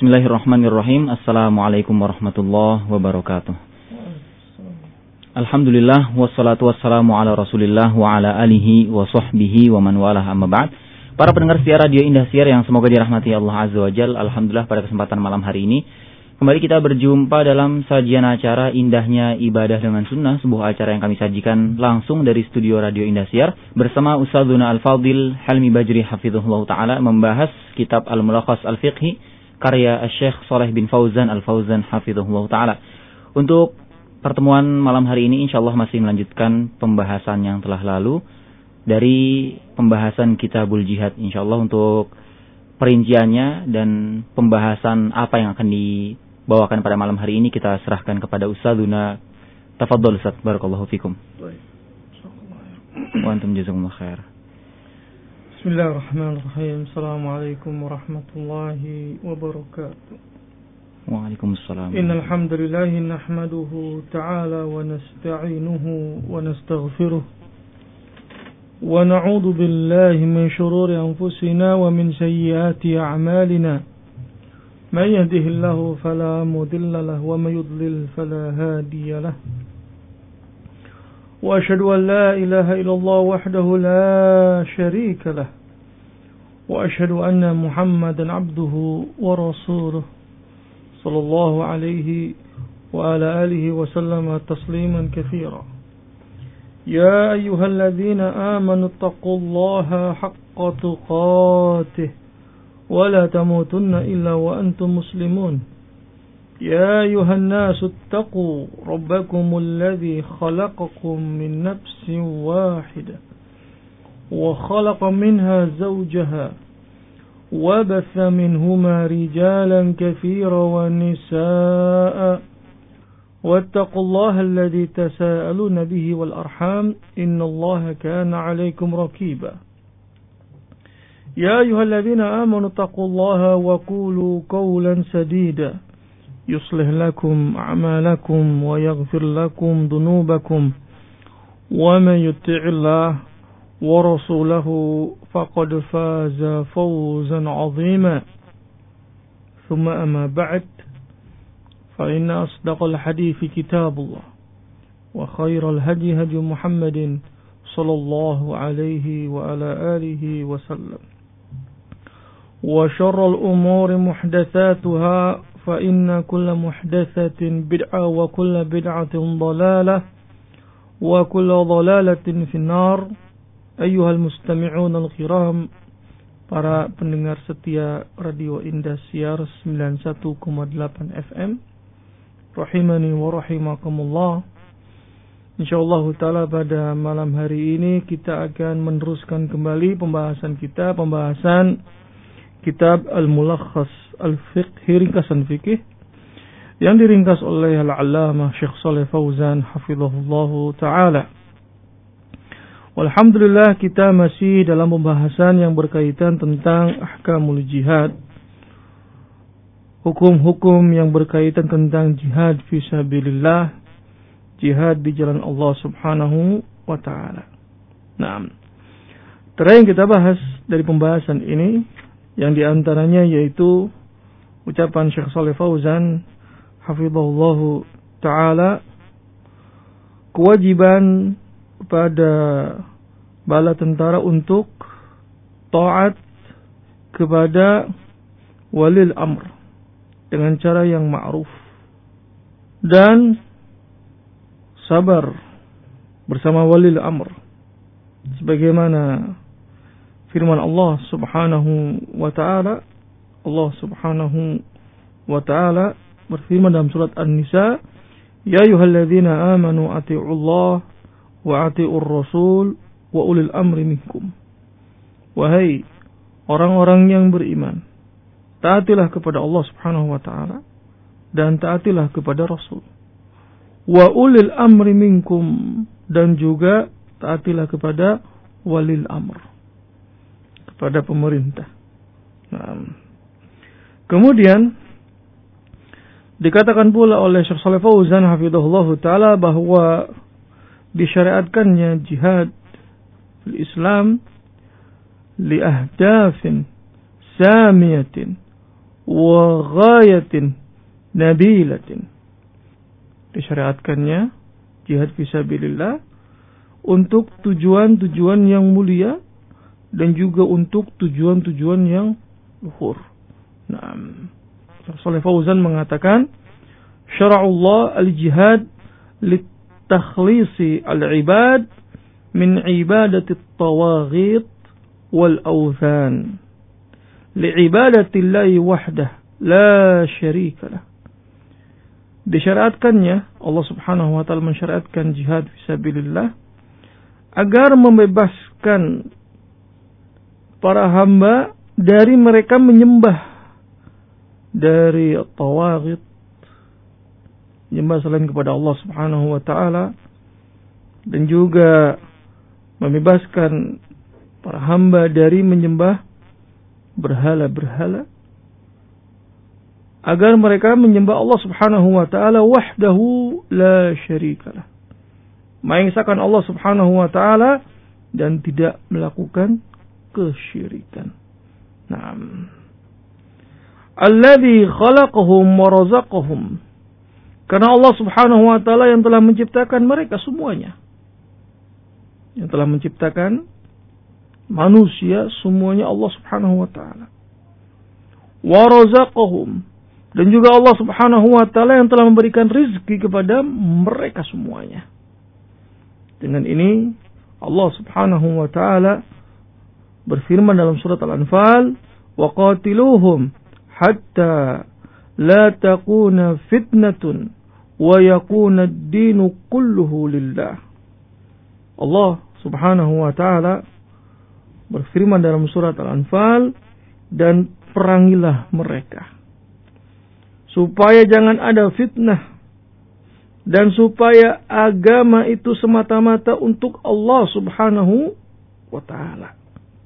Bismillahirrahmanirrahim. Assalamualaikum warahmatullahi wabarakatuh. Alhamdulillah wassalatu wassalamu ala Rasulillah wa ala alihi wa sahbihi wa man walah amma ba'd. Para pendengar setia Radio Indosiar yang semoga dirahmati Allah Azza wa Jalla. Alhamdulillah pada kesempatan malam hari ini kembali kita berjumpa dalam sajian acara Indahnya Ibadah dengan Sunnah, sebuah acara yang kami sajikan langsung dari studio Radio Indosiar bersama Ustadzuna Al-Fadil Helmi Bajri hafizahullah taala membahas kitab Al-Mulakhas Al-Fiqhi karya Syekh Shalih bin Fauzan Al-Fauzan hafizahullah taala. Untuk pertemuan malam hari ini insyaallah masih melanjutkan pembahasan yang telah lalu dari pembahasan Kitabul Jihad. Insyaallah untuk perinciannya dan pembahasan apa yang akan dibawakan pada malam hari ini kita serahkan kepada Ustadzuna. Tafadhol Ustaz, barakallahu fikum. Wa antum jazakumullah khair. Bismillahirrahmanirrahim. Assalamualaikum warahmatullahi wabarakatuh. Waalaikumsalam. Innal hamdalillah nahmaduhu ta'ala wa nasta'inuhu wa nastaghfiruh wa na'udzu billahi min shururi anfusina wa min sayyiati a'malina. Man yahdihillahu fala mudilla lahu wa may yudlil fala hadiya lahu. Wa asyhadu an la ilaha illallah wahdahu la syarika lahu. Wa asyhadu anna Muhammadan 'abduhu wa rasuluh. Sallallahu alaihi wa ala alihi wa sallama tasliman katsira. Ya ayyuhalladzina amanu taqullaha haqqa tuqatih wa la tamutunna illa wa antum muslimun. Ya ayyuhan nasu ittaqu rabbakumul ladzi khalaqakum min nafsin wahidah wa khalaqa minha zawjaha وبث منهما رجالا كثيرا ونساء واتقوا الله الذي تساءلون به والأرحام إن الله كان عليكم رقيبا يا أيها الذين آمنوا اتقوا الله وقولوا قولا سديدا يصلح لكم أعمالكم ويغفر لكم ذنوبكم ومن يطع الله ورسوله فقد فاز فوزا عظيما ثم أما بعد فإن أصدق الحديث كتاب الله وخير الهدي هدي محمد صلى الله عليه وعلى آله وسلم وشر الأمور محدثاتها فإن كل محدثة بدعة وكل بدعة ضلالة وكل ضلالة في النار. Ayyuhal mustami'un al-kiram, para pendengar setia Radio Indosiar 91,8 FM, rahimani wa rahimakumullah. Insyaallah ta'ala pada malam hari ini kita akan meneruskan kembali pembahasan kitab Al-Mulakhas Al-Fiqhi, ringkasan fikih yang diringkas oleh Al-Allamah Syekh Shalih Fauzan hafizahullahu ta'ala. Alhamdulillah kita masih dalam pembahasan yang berkaitan tentang ahkamul jihad, hukum-hukum yang berkaitan tentang jihad fisabilillah, jihad di jalan Allah subhanahu wa ta'ala. Nah, terakhir yang kita bahas dari pembahasan ini, yang diantaranya yaitu ucapan Syekh Shalih Fauzan hafizahullahu ta'ala, kewajiban pada bala tentara untuk taat kepada walil amr dengan cara yang ma'ruf dan sabar bersama walil amr, sebagaimana firman Allah subhanahu wa ta'ala. Allah subhanahu wa ta'ala berfirman dalam surat An-Nisa, ya ayyuhalladzina amanu ati'ullah wa ati'ur rasul wa ulil amri minkum. Wahai orang-orang yang beriman, taatilah kepada Allah subhanahu wa ta'ala dan taatilah kepada Rasul. Wa ulil amri minkum, dan juga taatilah kepada walil amr, kepada pemerintah. Nah, kemudian dikatakan pula oleh Syekh Shalih Fauzan hafizahullahu ta'ala bahwa disyariatkannya jihad fil Islam li ahdafin samiyatin wa ghayatin nabilatin. Disyariatkannya jihad fisabilillah untuk tujuan-tujuan yang mulia dan juga untuk tujuan-tujuan yang luhur. Nah, Shalih Fauzan mengatakan, syara'ullah al-jihad litakhlisi al-ibad min ibadati at-tawaghit wal awthan li'ibadati Allahi wahdah la syarika lah. Disyariatkannya, Allah Subhanahu wa taala mensyariatkan jihad fisabilillah agar membebaskan para hamba dari mereka menyembah dari tawaghit, menyembah selain kepada Allah Subhanahu wa taala, dan juga membebaskan para hamba dari menyembah berhala-berhala, agar mereka menyembah Allah Subhanahu wa taala wahdahu la syarikalah, mengesahkan Allah Subhanahu wa taala dan tidak melakukan kesyirikan. Naam. Alladzi khalaqahum wa razaqahum. Karena Allah Subhanahu wa taala yang telah menciptakan mereka semuanya. Yang telah menciptakan manusia semuanya Allah Subhanahu wa taala. Wa razaqahum. Dan juga Allah Subhanahu wa taala yang telah memberikan rizki kepada mereka semuanya. Dengan ini Allah Subhanahu wa taala berfirman dalam surat Al-Anfal, wa qatiluhum hatta la takuna fitnatun wa yakuna ad-dinu kulluhu lillah. Allah Subhanahu wa taala berfirman dalam surat Al-Anfal, dan perangilah mereka supaya jangan ada fitnah, dan supaya agama itu semata-mata untuk Allah Subhanahu wa ta'ala.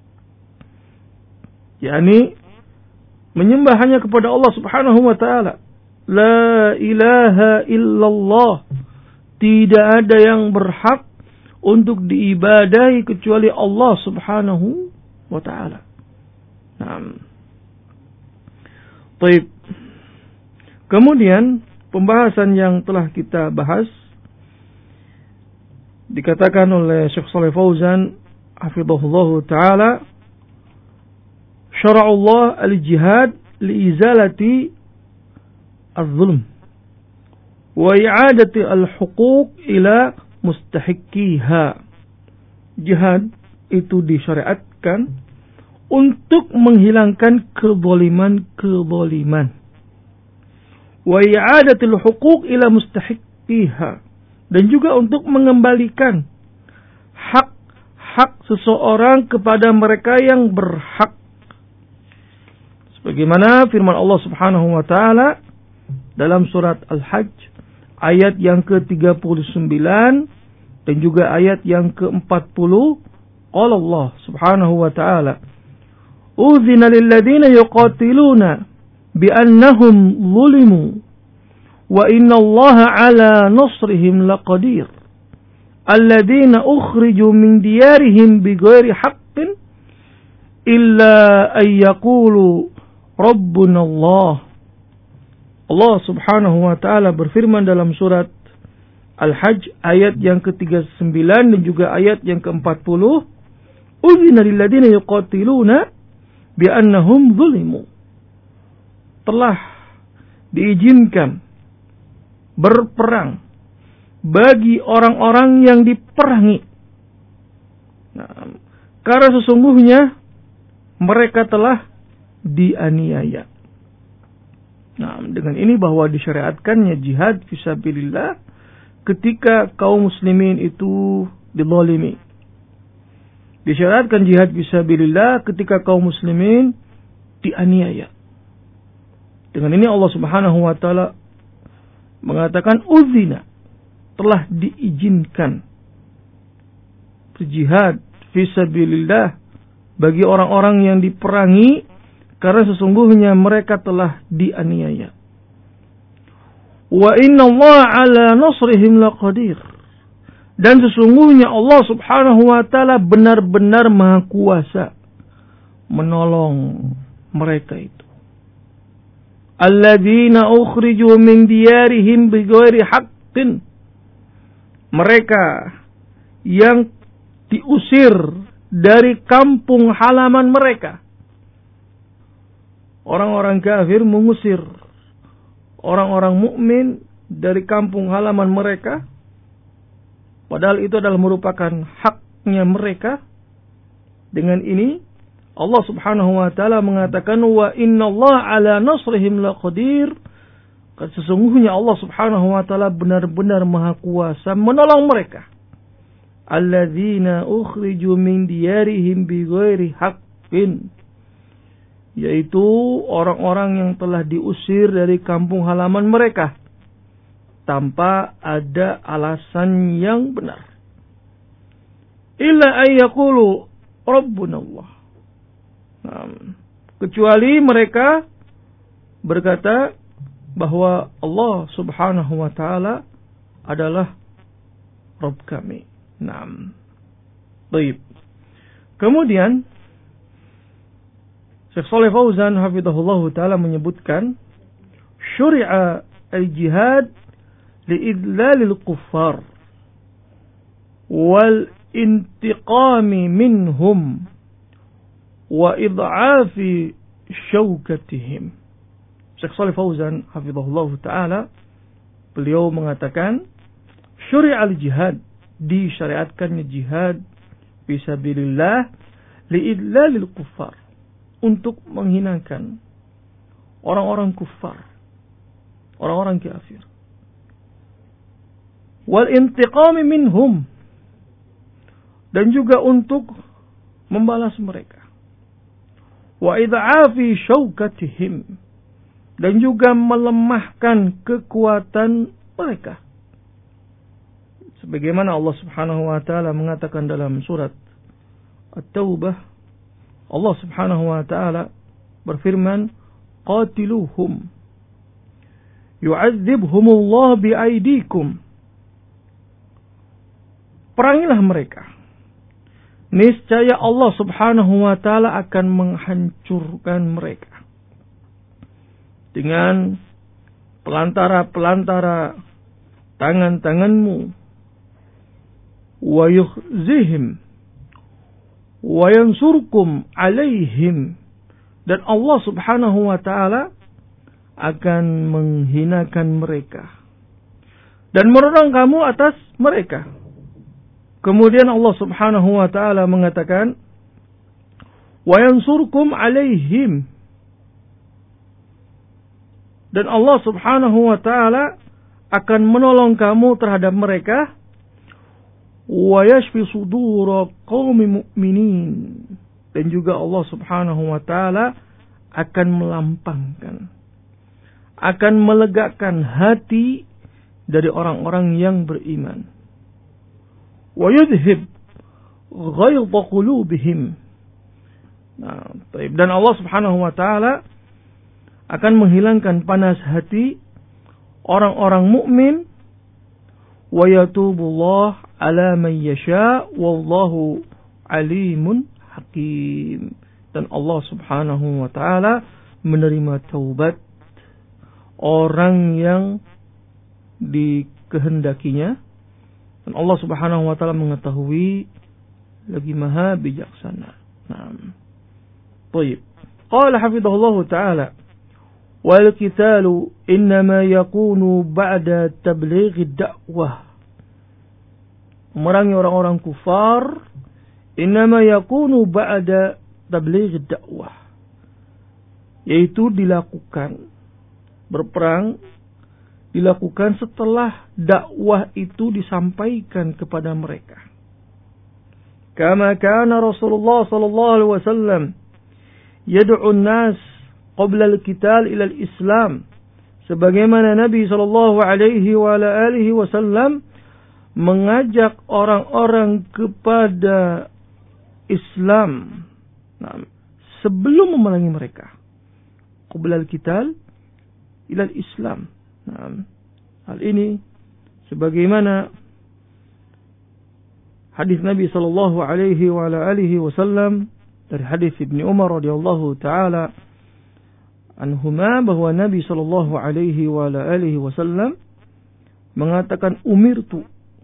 yakni menyembah hanya kepada Allah Subhanahu wa ta'ala. La ilaha illallah. Tidak ada yang berhak untuk diibadahi kecuali Allah Subhanahu wa ta'ala. Naam. Baik. Kemudian pembahasan yang telah kita bahas dikatakan oleh Syekh Shalih Fauzan hafizahullah taala, syara'ullah al-jihad liizalati az-zulm wa i'adati al-huquq ila mustahiqiha. Jihad itu disyariatkan untuk menghilangkan kezaliman-kezaliman. Wa i'adatil huquq ila mustahiqiha, dan juga untuk mengembalikan hak-hak seseorang kepada mereka yang berhak. Sebagaimana firman Allah Subhanahu wa taala dalam surat Al-Hajj ayat yang ke-39 dan juga ayat yang ke-40, qala Allah Subhanahu wa taala, "Udzina lil ladzina yuqatiluna bi'annahum zulimu wa inna Allaha 'ala nasrihim laqadir alladzina ukhriju min diyarihim bighairi haqqin illa an yaqulu rabbuna Allah." Allah Subhanahu wa taala berfirman dalam surat Al-Hajj ayat yang ke-39 dan juga ayat yang ke-40, "Udzina lil ladzina yuqatiluna bi'annahum zulimu." Telah diizinkan berperang bagi orang-orang yang diperangi. Nah, karena sesungguhnya mereka telah dianiaya. Nah, dengan ini bahwa disyariatkannya jihad fisabilillah ketika kaum muslimin itu dizalimi. Disyariatkan jihad fisabilillah ketika kaum muslimin dianiaya. Dengan ini Allah Subhanahu wa taala mengatakan uzina, telah diizinkan berjihad fisabilillah bagi orang-orang yang diperangi karena sesungguhnya mereka telah dianiaya. Wa inna Allah 'ala nasrihim laqadir. Dan sesungguhnya Allah Subhanahu wa taala benar-benar Maha Kuasa menolong mereka itu. alladzina ukhriju min diyarihim bighairi haqqin, mereka yang diusir dari kampung halaman mereka. Orang-orang kafir mengusir orang-orang mukmin dari kampung halaman mereka, padahal itu adalah merupakan haknya mereka. Dengan ini Allah Subhanahu wa taala mengatakan, wa innallaha ala nasrihim laqadir. Sesungguhnya Allah Subhanahu wa taala benar-benar maha kuasa menolong mereka. Alladzina ukhriju min diyarihim bighairi haqqin, yaitu orang-orang yang telah diusir dari kampung halaman mereka tanpa ada alasan yang benar. Illa ayyaqulu Rabbuna Allah. Kecuali mereka berkata bahwa Allah Subhanahu wa taala adalah Rabb kami. Baik. Kemudian Syekh Shalih Fauzan hafizahullah taala menyebutkan, syuri'a al-jihad li'idlalil kuffar wal intiqami minhum wa id'afi syaukatihim. Syekh Shalih Fauzan hafizahullah taala, beliau mengatakan, syuri'a al-jihad, disyariatkannya jihad fisabilillah li'idlalil kuffar, untuk menghinakan orang-orang kufar, orang-orang kafir. Wal intiqami minhum, dan juga untuk membalas mereka. Wa id'afi syaukatihim, dan juga melemahkan kekuatan mereka. Sebagaimana Allah Subhanahu wa taala mengatakan dalam surat At-Taubah, Allah Subhanahu wa taala berfirman, qatiluhum yu'adzibhumullah bi'aidikum, perangilah mereka, niscaya Allah Subhanahu wa taala akan menghancurkan mereka dengan pelantara-pelantara tangan-tanganmu. Wa yukhzihim wa yansurkum alaihim, dan Allah Subhanahu wa taala akan menghinakan mereka dan meronong kamu atas mereka. Kemudian Allah Subhanahu wa taala mengatakan, wa yansurkum alaihim, dan Allah Subhanahu wa taala akan menolong kamu terhadap mereka. Wa yashfi sudura qaumi mu'minin, dan juga Allah Subhanahu wa taala akan melampangkan, akan melegakan hati dari orang-orang yang beriman. Wa yudhib ghaidha qulubihim. Dan Allah Subhanahu wa taala akan menghilangkan panas hati orang-orang mukmin. Wa yatubullah ala man yasha wallahu alimun hakim, dan Allah Subhanahu wa taala menerima taubat orang yang dikehendakinya, dan Allah Subhanahu wa taala mengetahui lagi maha bijaksana. Baik. Qala hafizahullah taala, wal qitalu innama yakunu ba'da tablighi dakwah, memerangi orang-orang kufar innama yakunu ba'da tablighi dakwah, yaitu dilakukan, berperang dilakukan setelah dakwah itu disampaikan kepada mereka. Kama kana Rasulullah sallallahu alaihi wasallam yad'u an-nas qabla al-qital ila al-islam, sebagaimana Nabi sallallahu alaihi wa ala alihi wasallam mengajak orang-orang kepada Islam sebelum memerangi mereka. Qabla al-qital ila al-islam. Hal ini sebagaimana hadis Nabi sallallahu alaihi wa ala alihi wasallam dari hadis Ibnu Umar radhiyallahu taala anhuma bahwa Nabi sallallahu alaihi wasallam mengatakan umirtu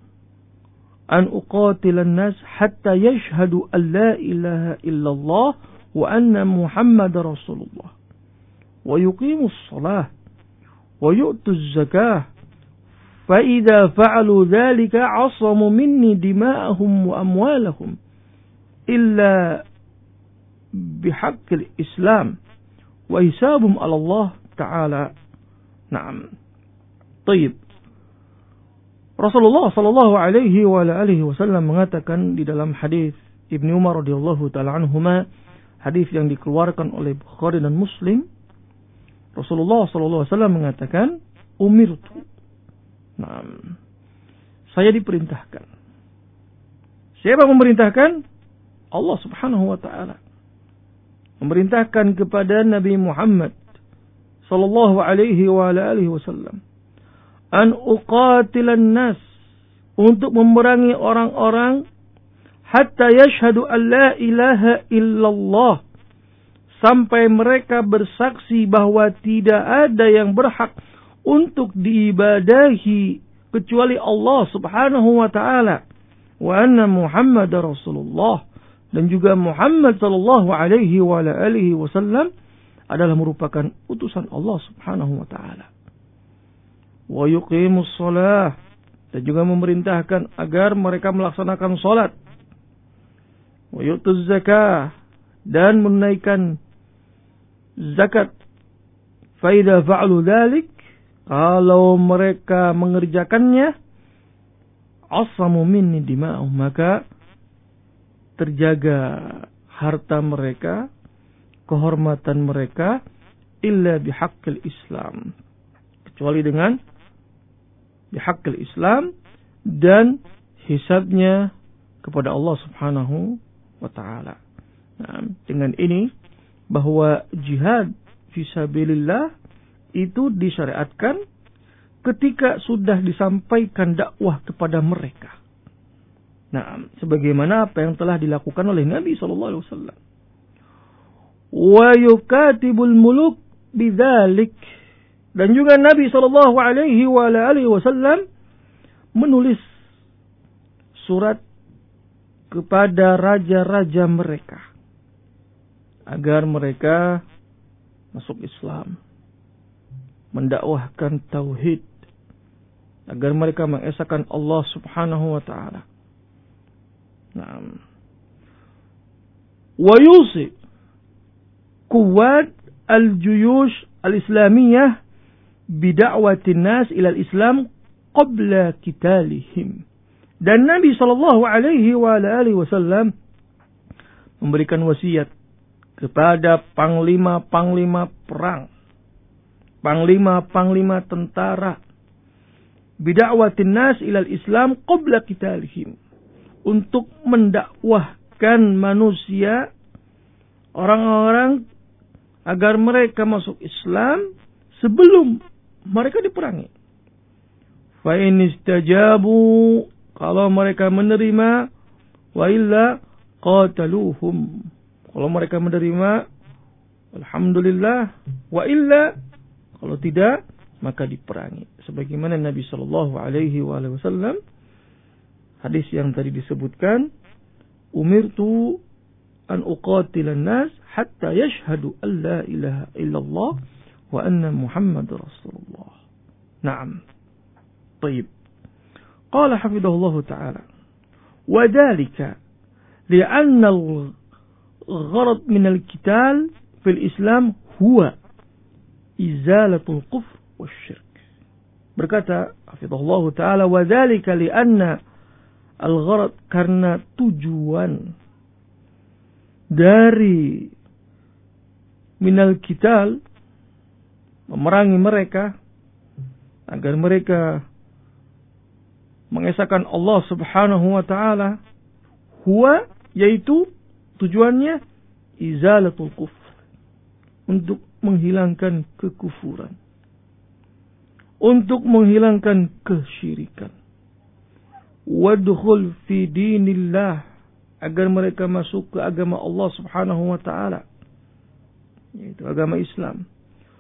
an uqatilan nas hatta yashhadu an la ilaha illallah wa anna Muhammadar Rasulullah wa yuqimus shalah wa yu'tuz zakah fa idza fa'alu dzalika 'asamu minni dima'ahum wa amwalahum illa bihaqqil Islam wa hisabum 'ala Allah taala. Naam. Baik. Rasulullah sallallahu alaihi wasallam mengatakan di dalam hadis Ibnu Umar radhiyallahu taala anhuma, hadis yang dikeluarkan oleh Bukhari dan Muslim, Rasulullah sallallahu alaihi wasallam mengatakan, umirtu. Naam. Saya diperintahkan. Siapa memerintahkan? Allah Subhanahu wa taala. Memerintahkan kepada Nabi Muhammad sallallahu alaihi wasallam an uqatilan nas, untuk memerangi orang-orang hatta yashhadu an la ilaha illallah, sampai mereka bersaksi bahwa tidak ada yang berhak untuk diibadahi kecuali Allah Subhanahu wa taala, wa anna Muhammadar Rasulullah, dan juga Muhammad sallallahu alaihi wasallam adalah merupakan utusan Allah Subhanahu wa taala. Wa yuqimus shalah, dan juga memerintahkan agar mereka melaksanakan salat. Wa yu'tuz zakah, dan menunaikan zakat. Fa idza fa'alu dzalik, kalau mereka mengerjakannya, asamu minni dima'ahum, maka terjaga harta mereka, kehormatan mereka, illa bihaqqil Islam, kecuali dengan bihaqqil Islam dan hisabnya kepada Allah Subhanahu wa taala. Nah, dengan ini bahwa jihad fisabilillah itu disyariatkan ketika sudah disampaikan dakwah kepada mereka. Nah, sebagaimana apa yang telah dilakukan oleh Nabi sallallahu alaihi wasallam. Wa yukatibul muluk bidzalik, dan juga Nabi sallallahu alaihi wasallam menulis surat kepada raja-raja mereka agar mereka masuk Islam, mendakwahkan tauhid, agar mereka mengesahkan Allah Subhanahu wa taala. Naam. Wa yusi quwwat al-juyush al-islamiyah bida'watin nas ila al-islam qabla qitalihim. Dan Nabi sallallahu alaihi wasallam memberikan wasiat kepada panglima-panglima perang, panglima-panglima tentara, bida'watin nas ila al-islam qabla qitalihim, untuk mendakwahkan manusia, orang-orang, agar mereka masuk Islam sebelum mereka diperangi. Fa in istajabu, kalau mereka menerima, wa illa qataluhum, kalau mereka menerima, alhamdulillah, wa illa, kalau tidak, maka diperangi. Sebagaimana Nabi sallallahu alaihi wasallam, hadis yang tadi disebutkan, umirtu an uqatilan nas hatta yashhadu an la ilaha illallah wa anna Muhammadar Rasulullah. Naam. Baik. Qala hafidhahullah ta'ala, wa dhalika li'anna al-gharad min al-qital fil Islam huwa izalatul kufr wasyirk. Berkata hafidhahullah ta'ala, wa dhalika li'anna al-gharad, karena tujuan dari minal qital, memerangi mereka agar mereka mengesahkan Allah Subhanahu wa taala, huwa, yaitu tujuannya izalatul kufr, untuk menghilangkan kekufuran, untuk menghilangkan kesyirikan, wadkhul fi dinillah, agar mereka masuk ke agama Allah Subhanahu wa taala, yaitu agama Islam.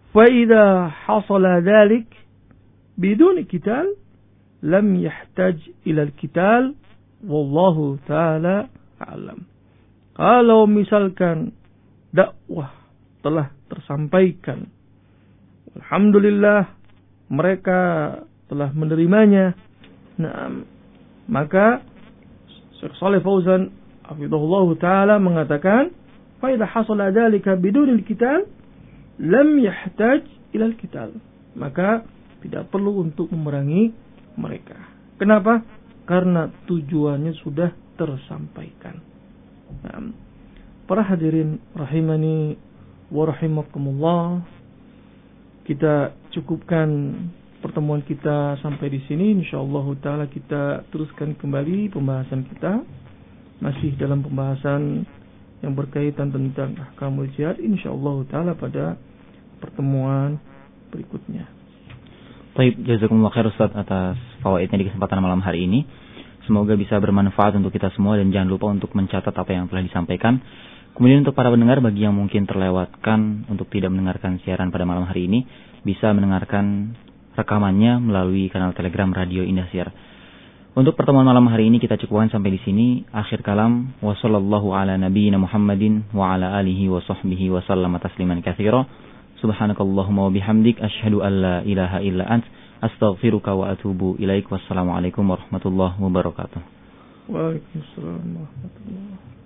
فإذا حصل ذلك بدون قتال لم يحتاج إلى القتال والله تعالى أعلم. Kalau misalkan dakwah telah tersampaikan, alhamdulillah mereka telah menerimanya, nah, maka Syekh Shalih Fauzan hafizahullah taala mengatakan, fa idza hasala dzalika bidunil qital lam yahtaj ilal qital. Maka tidak perlu untuk memerangi mereka. Kenapa? Karena tujuannya sudah tersampaikan. Nah, para hadirin rahimani wa rahimakumullah, kita cukupkan pertemuan kita sampai di sini. Insyaallah taala kita teruskan kembali pembahasan kita, masih dalam pembahasan yang berkaitan tentang ahkamul jihad, insyaallah taala pada pertemuan berikutnya. Baik, jazakumullah khair Ustaz atas fawaidnya di kesempatan malam hari ini. Semoga bisa bermanfaat untuk kita semua, dan jangan lupa untuk mencatat apa yang telah disampaikan. Kemudian untuk para pendengar, bagi yang mungkin terlewatkan untuk tidak mendengarkan siaran pada malam hari ini, bisa mendengarkan rekamannya melalui kanal Telegram Radio Indahsiar. Untuk pertemuan malam hari ini kita cukupkan sampai di sini. Akhir kalam, wa sallallahu ala nabiyyina Muhammadin wa ala alihi wa sahbihi wa sallama tasliman katsira. Subhanakallahumma wa bihamdik asyhadu an la ilaha illa ant astaghfiruka wa atubu ilaik. Wassalamualaikum warahmatullahi wabarakatuh. Waalaikumsalam warahmatullahi wabarakatuh.